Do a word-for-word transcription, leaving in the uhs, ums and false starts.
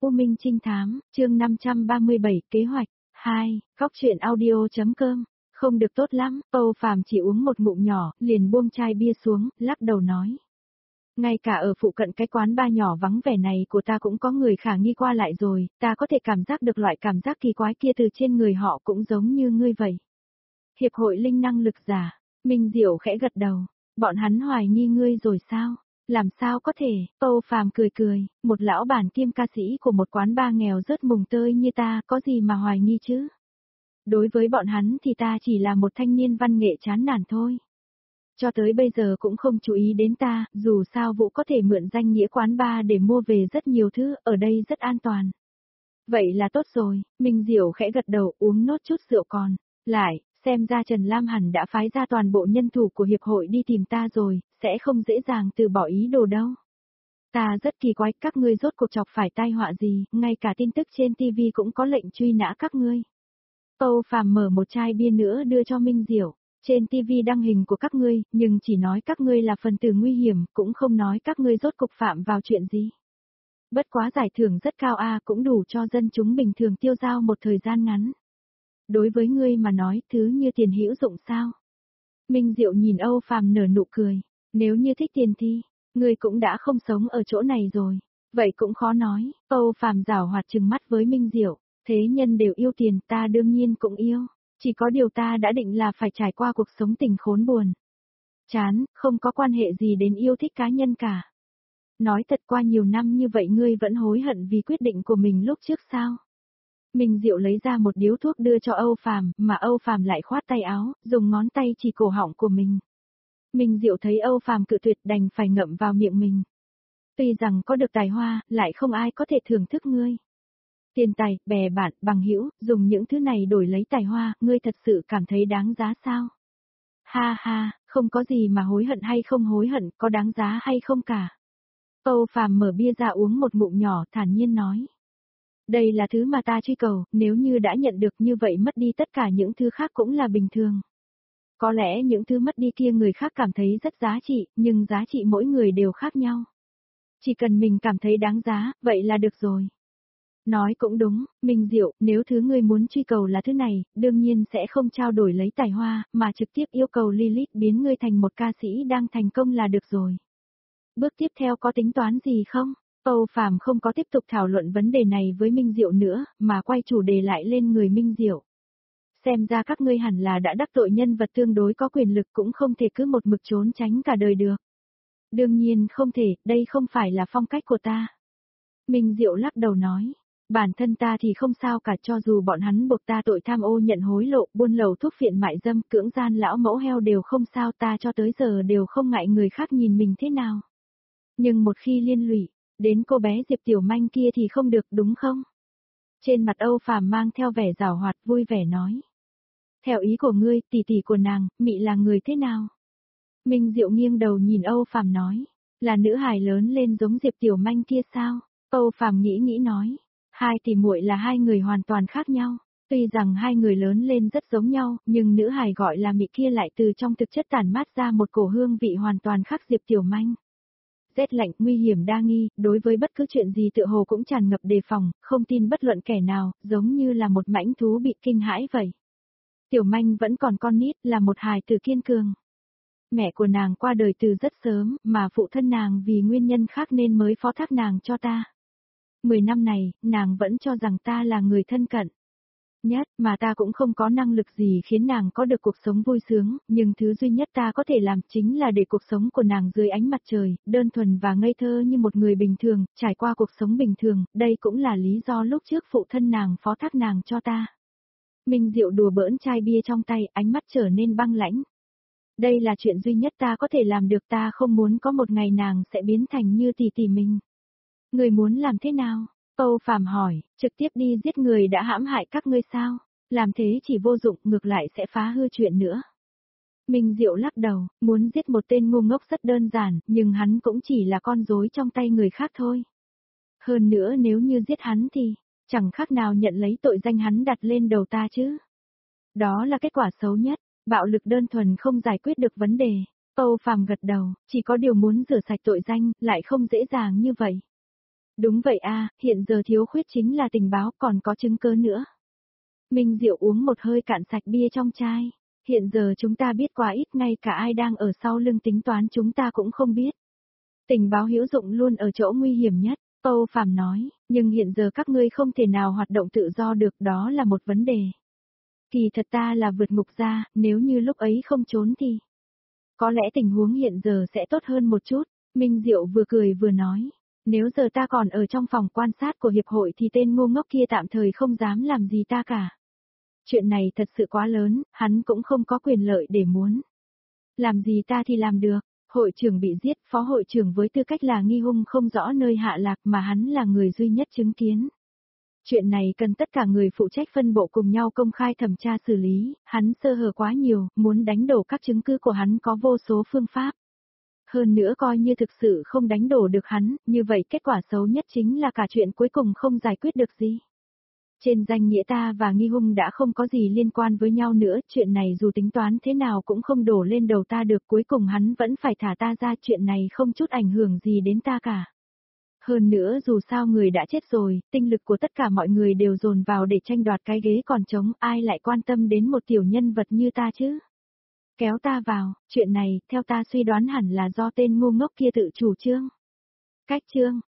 U Minh Trinh Thám, chương năm trăm ba mươi bảy, kế hoạch, hai, góc truyện audio.com, không được tốt lắm, Âu Phàm chỉ uống một ngụm nhỏ, liền buông chai bia xuống, lắc đầu nói. Ngay cả ở phụ cận cái quán bar nhỏ vắng vẻ này của ta cũng có người khả nghi qua lại rồi, ta có thể cảm giác được loại cảm giác kỳ quái kia từ trên người họ cũng giống như ngươi vậy. Hiệp hội linh năng lực giả, Minh Diệu khẽ gật đầu, bọn hắn hoài nghi ngươi rồi sao? Làm sao có thể, Âu Phàm cười cười, một lão bản kiêm ca sĩ của một quán bar nghèo rớt mùng tơi như ta có gì mà hoài nghi chứ? Đối với bọn hắn thì ta chỉ là một thanh niên văn nghệ chán nản thôi. Cho tới bây giờ cũng không chú ý đến ta, dù sao Vũ có thể mượn danh nghĩa quán bar để mua về rất nhiều thứ, ở đây rất an toàn. Vậy là tốt rồi, Minh Diệu khẽ gật đầu uống nốt chút rượu còn. Lại, xem ra Trần Lam hẳn đã phái ra toàn bộ nhân thủ của hiệp hội đi tìm ta rồi, sẽ không dễ dàng từ bỏ ý đồ đâu. Ta rất kỳ quái, các ngươi rốt cuộc chọc phải tai họa gì, ngay cả tin tức trên ti vi cũng có lệnh truy nã các ngươi. Âu Phàm mở một chai bia nữa đưa cho Minh Diệu. Trên ti vi đăng hình của các ngươi, nhưng chỉ nói các ngươi là phần tử nguy hiểm, cũng không nói các ngươi rốt cục phạm vào chuyện gì. Bất quá giải thưởng rất cao a, cũng đủ cho dân chúng bình thường tiêu dao một thời gian ngắn. Đối với ngươi mà nói, thứ như tiền hữu dụng sao? Minh Diệu nhìn Âu Phàm nở nụ cười, nếu như thích tiền thì, ngươi cũng đã không sống ở chỗ này rồi, vậy cũng khó nói. Âu Phàm giảo hoạt trừng mắt với Minh Diệu, thế nhân đều yêu tiền, ta đương nhiên cũng yêu. Chỉ có điều ta đã định là phải trải qua cuộc sống tình khốn buồn. Chán, không có quan hệ gì đến yêu thích cá nhân cả. Nói thật qua nhiều năm như vậy ngươi vẫn hối hận vì quyết định của mình lúc trước sao? Minh Diệu lấy ra một điếu thuốc đưa cho Âu Phàm, mà Âu Phàm lại khoát tay áo, dùng ngón tay chỉ cổ họng của mình. Minh Diệu thấy Âu Phàm cự tuyệt đành phải ngậm vào miệng mình. Tuy rằng có được tài hoa, lại không ai có thể thưởng thức ngươi. Tiền tài, bè bạn, bằng hữu, dùng những thứ này đổi lấy tài hoa, ngươi thật sự cảm thấy đáng giá sao? Ha ha, không có gì mà hối hận hay không hối hận, có đáng giá hay không cả. Âu Phàm mở bia ra uống một ngụm nhỏ, thản nhiên nói. Đây là thứ mà ta truy cầu, nếu như đã nhận được như vậy mất đi tất cả những thứ khác cũng là bình thường. Có lẽ những thứ mất đi kia người khác cảm thấy rất giá trị, nhưng giá trị mỗi người đều khác nhau. Chỉ cần mình cảm thấy đáng giá, vậy là được rồi. Nói cũng đúng, Minh Diệu, nếu thứ ngươi muốn truy cầu là thứ này, đương nhiên sẽ không trao đổi lấy tài hoa, mà trực tiếp yêu cầu Lilith biến ngươi thành một ca sĩ đang thành công là được rồi. Bước tiếp theo có tính toán gì không? Âu Phàm không có tiếp tục thảo luận vấn đề này với Minh Diệu nữa, mà quay chủ đề lại lên người Minh Diệu. Xem ra các ngươi hẳn là đã đắc tội nhân vật tương đối có quyền lực cũng không thể cứ một mực trốn tránh cả đời được. Đương nhiên không thể, đây không phải là phong cách của ta. Minh Diệu lắc đầu nói. Bản thân ta thì không sao cả, cho dù bọn hắn buộc ta tội tham ô nhận hối lộ, buôn lậu thuốc phiện mại dâm, cưỡng gian lão mẫu heo đều không sao, ta cho tới giờ đều không ngại người khác nhìn mình thế nào. Nhưng một khi liên lụy đến cô bé Diệp Tiểu Manh kia thì không được đúng không? Trên mặt Âu Phàm mang theo vẻ giảo hoạt vui vẻ nói. Theo ý của ngươi, tỷ tỷ của nàng, Mị là người thế nào? Minh Diệu nghiêng đầu nhìn Âu Phàm nói. Là nữ hài lớn lên giống Diệp Tiểu Manh kia sao? Âu Phàm nghĩ nghĩ nói. Hai tỷ muội là hai người hoàn toàn khác nhau. Tuy rằng hai người lớn lên rất giống nhau, nhưng nữ hài gọi là Mị kia lại từ trong thực chất tản mát ra một cổ hương vị hoàn toàn khác Diệp Tiểu Manh. Rét lạnh, nguy hiểm đa nghi, đối với bất cứ chuyện gì tựa hồ cũng tràn ngập đề phòng, không tin bất luận kẻ nào, giống như là một mãnh thú bị kinh hãi vậy. Tiểu Manh vẫn còn con nít, là một hài tử kiên cường. Mẹ của nàng qua đời từ rất sớm, mà phụ thân nàng vì nguyên nhân khác nên mới phó thác nàng cho ta. Mười năm này, nàng vẫn cho rằng ta là người thân cận nhất, mà ta cũng không có năng lực gì khiến nàng có được cuộc sống vui sướng, nhưng thứ duy nhất ta có thể làm chính là để cuộc sống của nàng dưới ánh mặt trời, đơn thuần và ngây thơ như một người bình thường, trải qua cuộc sống bình thường, đây cũng là lý do lúc trước phụ thân nàng phó thác nàng cho ta. Minh Diệu đùa bỡn chai bia trong tay, ánh mắt trở nên băng lãnh. Đây là chuyện duy nhất ta có thể làm được, ta không muốn có một ngày nàng sẽ biến thành như tỷ tỷ mình. Người muốn làm thế nào? Âu Phàm hỏi, trực tiếp đi giết người đã hãm hại các ngươi sao? Làm thế chỉ vô dụng, ngược lại sẽ phá hư chuyện nữa. Minh Diệu lắc đầu, muốn giết một tên ngu ngốc rất đơn giản, nhưng hắn cũng chỉ là con rối trong tay người khác thôi. Hơn nữa nếu như giết hắn thì, chẳng khác nào nhận lấy tội danh hắn đặt lên đầu ta chứ. Đó là kết quả xấu nhất, bạo lực đơn thuần không giải quyết được vấn đề. Âu Phàm gật đầu, chỉ có điều muốn rửa sạch tội danh, lại không dễ dàng như vậy. Đúng vậy a, hiện giờ thiếu khuyết chính là tình báo còn có chứng cứ nữa. Minh Diệu uống một hơi cạn sạch bia trong chai. Hiện giờ chúng ta biết quá ít, ngay cả ai đang ở sau lưng tính toán chúng ta cũng không biết. Tình báo hữu dụng luôn ở chỗ nguy hiểm nhất, Âu Phàm nói, nhưng hiện giờ các ngươi không thể nào hoạt động tự do được, đó là một vấn đề. Kỳ thật ta là vượt ngục ra, nếu như lúc ấy không trốn thì... Có lẽ tình huống hiện giờ sẽ tốt hơn một chút, Minh Diệu vừa cười vừa nói. Nếu giờ ta còn ở trong phòng quan sát của hiệp hội thì tên ngu ngốc kia tạm thời không dám làm gì ta cả. Chuyện này thật sự quá lớn, hắn cũng không có quyền lợi để muốn. Làm gì ta thì làm được, hội trưởng bị giết, phó hội trưởng với tư cách là nghi hung không rõ nơi hạ lạc mà hắn là người duy nhất chứng kiến. Chuyện này cần tất cả người phụ trách phân bộ cùng nhau công khai thẩm tra xử lý, hắn sơ hở quá nhiều, muốn đánh đổ các chứng cứ của hắn có vô số phương pháp. Hơn nữa coi như thực sự không đánh đổ được hắn, như vậy kết quả xấu nhất chính là cả chuyện cuối cùng không giải quyết được gì. Trên danh nghĩa ta và nghi hung đã không có gì liên quan với nhau nữa, chuyện này dù tính toán thế nào cũng không đổ lên đầu ta được, cuối cùng hắn vẫn phải thả ta ra, chuyện này không chút ảnh hưởng gì đến ta cả. Hơn nữa dù sao người đã chết rồi, tinh lực của tất cả mọi người đều dồn vào để tranh đoạt cái ghế còn trống, ai lại quan tâm đến một tiểu nhân vật như ta chứ? Kéo ta vào, chuyện này, theo ta suy đoán hẳn là do tên ngu ngốc kia tự chủ trương. Cách trương,